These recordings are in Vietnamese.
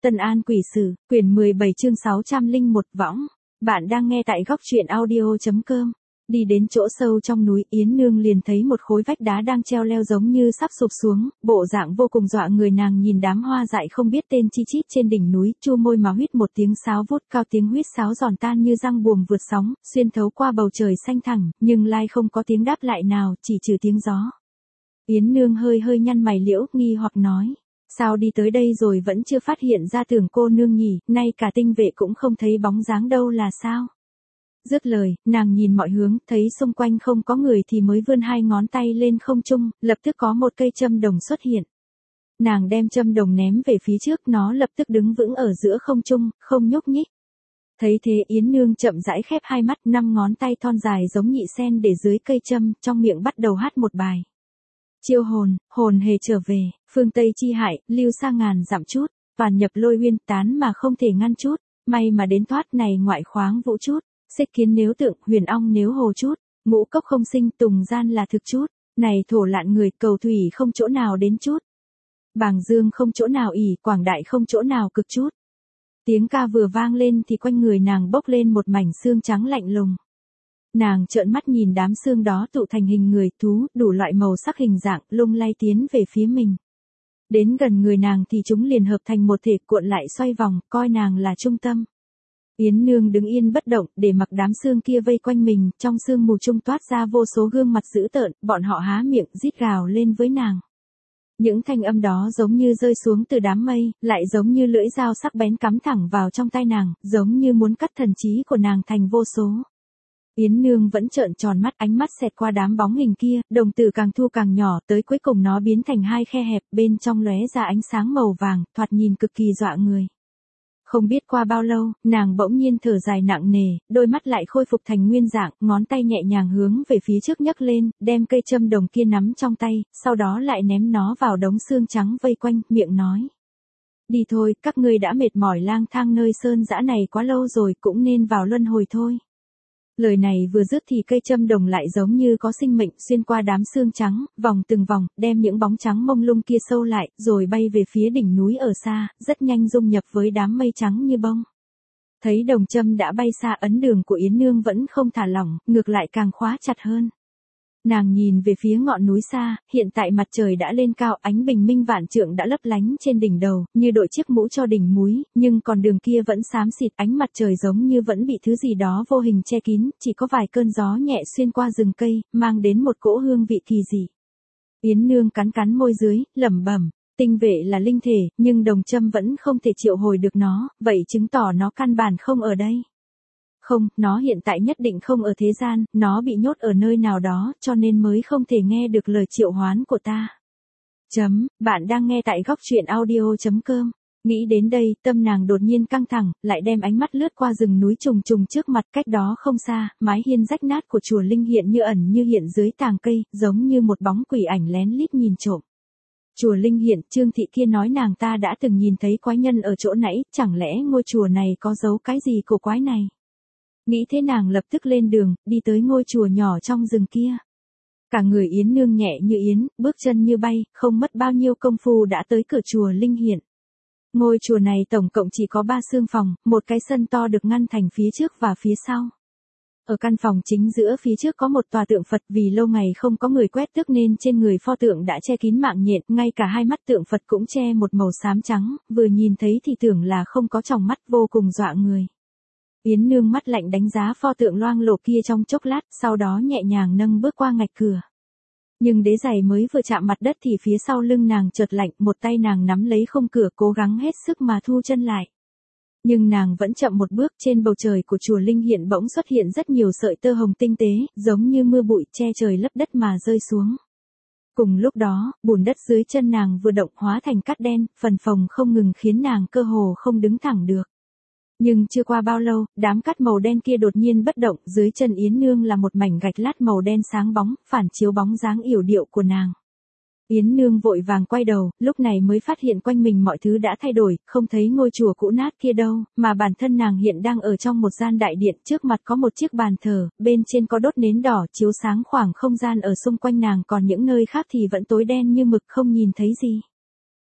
Tân An Quỷ Sử, quyển 17 chương 601 võng. Bạn đang nghe tại góc truyện audio.com. Đi đến chỗ sâu trong núi, Yến Nương liền thấy một khối vách đá đang treo leo giống như sắp sụp xuống, bộ dạng vô cùng dọa người. Nàng nhìn đám hoa dại không biết tên chi chít trên đỉnh núi, chu môi mà huýt một tiếng sáo vút cao, tiếng huýt sáo giòn tan như răng buồm vượt sóng, xuyên thấu qua bầu trời xanh thẳm, nhưng lai không có tiếng đáp lại nào, chỉ trừ tiếng gió. Yến Nương hơi hơi nhăn mày liễu, nghi hoặc nói. Sao đi tới đây rồi vẫn chưa phát hiện ra Tưởng cô nương nhỉ, nay cả tinh vệ cũng không thấy bóng dáng đâu là sao? Dứt lời, nàng nhìn mọi hướng, thấy xung quanh không có người thì mới vươn hai ngón tay lên không trung, lập tức có một cây châm đồng xuất hiện. Nàng đem châm đồng ném về phía trước, nó lập tức đứng vững ở giữa không trung, không nhúc nhích. Thấy thế Yến Nương chậm rãi khép hai mắt, 5 ngón tay thon dài giống nhị sen để dưới cây châm, trong miệng bắt đầu hát một bài. Chiêu hồn, hồn hề trở về, phương Tây chi hại, lưu xa ngàn dặm chút, toàn nhập lôi uyên, tán mà không thể ngăn chút, may mà đến thoát này ngoại khoáng vũ chút, xích kiến nếu tượng, huyền ong nếu hồ chút, ngũ cốc không sinh, tùng gian là thực chút, này thổ lạn người, cầu thủy không chỗ nào đến chút, bàng dương không chỗ nào ỉ, quảng đại không chỗ nào cực chút. Tiếng ca vừa vang lên thì quanh người nàng bốc lên một mảnh xương trắng lạnh lùng. Nàng trợn mắt nhìn đám xương đó tụ thành hình người, thú, đủ loại màu sắc hình dạng, lung lay tiến về phía mình. Đến gần người nàng thì chúng liền hợp thành một thể, cuộn lại xoay vòng, coi nàng là trung tâm. Yến Nương đứng yên bất động, để mặc đám xương kia vây quanh mình, trong sương mù trung toát ra vô số gương mặt dữ tợn, bọn họ há miệng, rít gào lên với nàng. Những thanh âm đó giống như rơi xuống từ đám mây, lại giống như lưỡi dao sắc bén cắm thẳng vào trong tai nàng, giống như muốn cắt thần trí của nàng thành vô số. Yến Nương vẫn trợn tròn mắt, ánh mắt xẹt qua đám bóng hình kia, đồng tử càng thu càng nhỏ, tới cuối cùng nó biến thành hai khe hẹp, bên trong lóe ra ánh sáng màu vàng, thoạt nhìn cực kỳ dọa người. Không biết qua bao lâu, nàng bỗng nhiên thở dài nặng nề, đôi mắt lại khôi phục thành nguyên dạng, ngón tay nhẹ nhàng hướng về phía trước nhấc lên, đem cây châm đồng kia nắm trong tay, sau đó lại ném nó vào đống xương trắng vây quanh, miệng nói. Đi thôi, các ngươi đã mệt mỏi lang thang nơi sơn dã này quá lâu rồi, cũng nên vào luân hồi thôi. Lời này vừa dứt thì cây châm đồng lại giống như có sinh mệnh, xuyên qua đám xương trắng, vòng từng vòng, đem những bóng trắng mông lung kia sâu lại, rồi bay về phía đỉnh núi ở xa, rất nhanh dung nhập với đám mây trắng như bông. Thấy đồng châm đã bay xa, ấn đường của Yến Nương vẫn không thả lỏng, ngược lại càng khóa chặt hơn. Nàng nhìn về phía ngọn núi xa, hiện tại mặt trời đã lên cao, ánh bình minh vạn trượng đã lấp lánh trên đỉnh đầu, như đội chiếc mũ cho đỉnh núi, nhưng còn đường kia vẫn xám xịt, ánh mặt trời giống như vẫn bị thứ gì đó vô hình che kín, chỉ có vài cơn gió nhẹ xuyên qua rừng cây, mang đến một cỗ hương vị kỳ dị. Yến Nương cắn cắn môi dưới, lẩm bẩm, tinh vệ là linh thể, nhưng đồng châm vẫn không thể triệu hồi được nó, vậy chứng tỏ nó căn bản không ở đây. Không, nó hiện tại nhất định không ở thế gian, nó bị nhốt ở nơi nào đó, cho nên mới không thể nghe được lời triệu hoán của ta. Bạn đang nghe tại góc truyện audio.com. Nghĩ đến đây, tâm nàng đột nhiên căng thẳng, lại đem ánh mắt lướt qua rừng núi trùng trùng trước mặt, cách đó không xa, mái hiên rách nát của chùa Linh hiện như ẩn như hiện dưới tàng cây, giống như một bóng quỷ ảnh lén lít nhìn trộm. Chùa Linh hiện, Trương Thị kia nói nàng ta đã từng nhìn thấy quái nhân ở chỗ nãy, chẳng lẽ ngôi chùa này có giấu cái gì cổ quái này? Nghĩ thế nàng lập tức lên đường, đi tới ngôi chùa nhỏ trong rừng kia. Cả người Yến Nương nhẹ như yến, bước chân như bay, không mất bao nhiêu công phu đã tới cửa chùa Linh hiện. Ngôi chùa này tổng cộng chỉ có 3 xương phòng, một cái sân to được ngăn thành phía trước và phía sau. Ở căn phòng chính giữa phía trước có một tòa tượng Phật, vì lâu ngày không có người quét tước nên trên người pho tượng đã che kín mạng nhện, ngay cả hai mắt tượng Phật cũng che một màu xám trắng, vừa nhìn thấy thì tưởng là không có tròng mắt, vô cùng dọa người. Yến Nương mắt lạnh đánh giá pho tượng loang lổ kia trong chốc lát, sau đó nhẹ nhàng nâng bước qua ngạch cửa. Nhưng đế giày mới vừa chạm mặt đất thì phía sau lưng nàng chợt lạnh, một tay nàng nắm lấy khung cửa cố gắng hết sức mà thu chân lại. Nhưng nàng vẫn chậm một bước, trên bầu trời của chùa Linh hiện bỗng xuất hiện rất nhiều sợi tơ hồng tinh tế, giống như mưa bụi che trời lấp đất mà rơi xuống. Cùng lúc đó, bùn đất dưới chân nàng vừa động hóa thành cát đen, phần phồng không ngừng khiến nàng cơ hồ không đứng thẳng được. Nhưng chưa qua bao lâu, đám cát màu đen kia đột nhiên bất động, dưới chân Yến Nương là một mảnh gạch lát màu đen sáng bóng, phản chiếu bóng dáng yểu điệu của nàng. Yến Nương vội vàng quay đầu, lúc này mới phát hiện quanh mình mọi thứ đã thay đổi, không thấy ngôi chùa cũ nát kia đâu, mà bản thân nàng hiện đang ở trong một gian đại điện, trước mặt có một chiếc bàn thờ, bên trên có đốt nến đỏ chiếu sáng khoảng không gian ở xung quanh nàng, còn những nơi khác thì vẫn tối đen như mực, không nhìn thấy gì.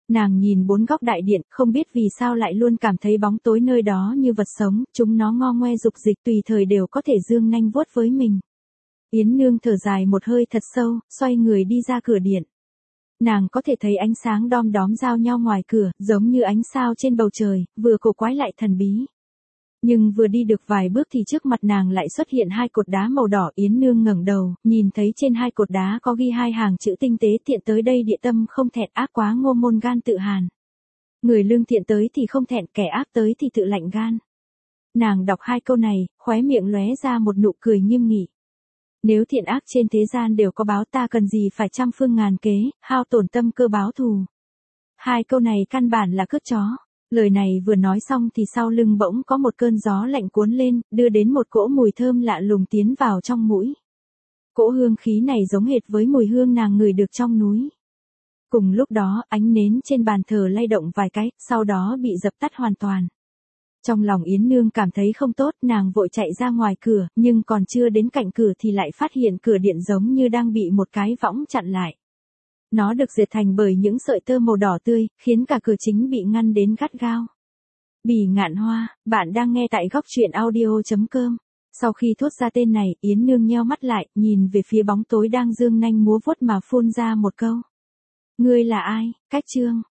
Nàng nhìn bốn góc đại điện, không biết vì sao lại luôn cảm thấy bóng tối nơi đó như vật sống, chúng nó ngo ngoe dục dịch tùy thời đều có thể giương nanh vuốt với mình. Yến Nương thở dài một hơi thật sâu, xoay người đi ra cửa điện. Nàng có thể thấy ánh sáng đom đóm giao nhau ngoài cửa, giống như ánh sao trên bầu trời, vừa cổ quái lại thần bí. Nhưng vừa đi được vài bước thì trước mặt nàng lại xuất hiện hai cột đá màu đỏ. Yến Nương ngẩng đầu, nhìn thấy trên hai cột đá có ghi hai hàng chữ tinh tế: thiện tới đây địa tâm không thẹn, ác quá ngô môn gan tự hàn. Người lương thiện tới thì không thẹn, kẻ ác tới thì tự lạnh gan. Nàng đọc hai câu này, khóe miệng lóe ra một nụ cười nghiêm nghị. Nếu thiện ác trên thế gian đều có báo, ta cần gì phải trăm phương ngàn kế, hao tổn tâm cơ báo thù. Hai câu này căn bản là cướp chó. Lời này vừa nói xong thì sau lưng bỗng có một cơn gió lạnh cuốn lên, đưa đến một cỗ mùi thơm lạ lùng tiến vào trong mũi. Cỗ hương khí này giống hệt với mùi hương nàng ngửi được trong núi. Cùng lúc đó, ánh nến trên bàn thờ lay động vài cái, sau đó bị dập tắt hoàn toàn. Trong lòng Yến Nương cảm thấy không tốt, nàng vội chạy ra ngoài cửa, nhưng còn chưa đến cạnh cửa thì lại phát hiện cửa điện giống như đang bị một cái võng chặn lại. Nó được dệt thành bởi những sợi tơ màu đỏ tươi, khiến cả cửa chính bị ngăn đến gắt gao. Bỉ Ngạn Hoa, bạn đang nghe tại góc truyện audio.com. Sau khi thốt ra tên này, Yến Nương nheo mắt lại, nhìn về phía bóng tối đang dương nanh múa vuốt mà phun ra một câu. Ngươi là ai? Cách chương.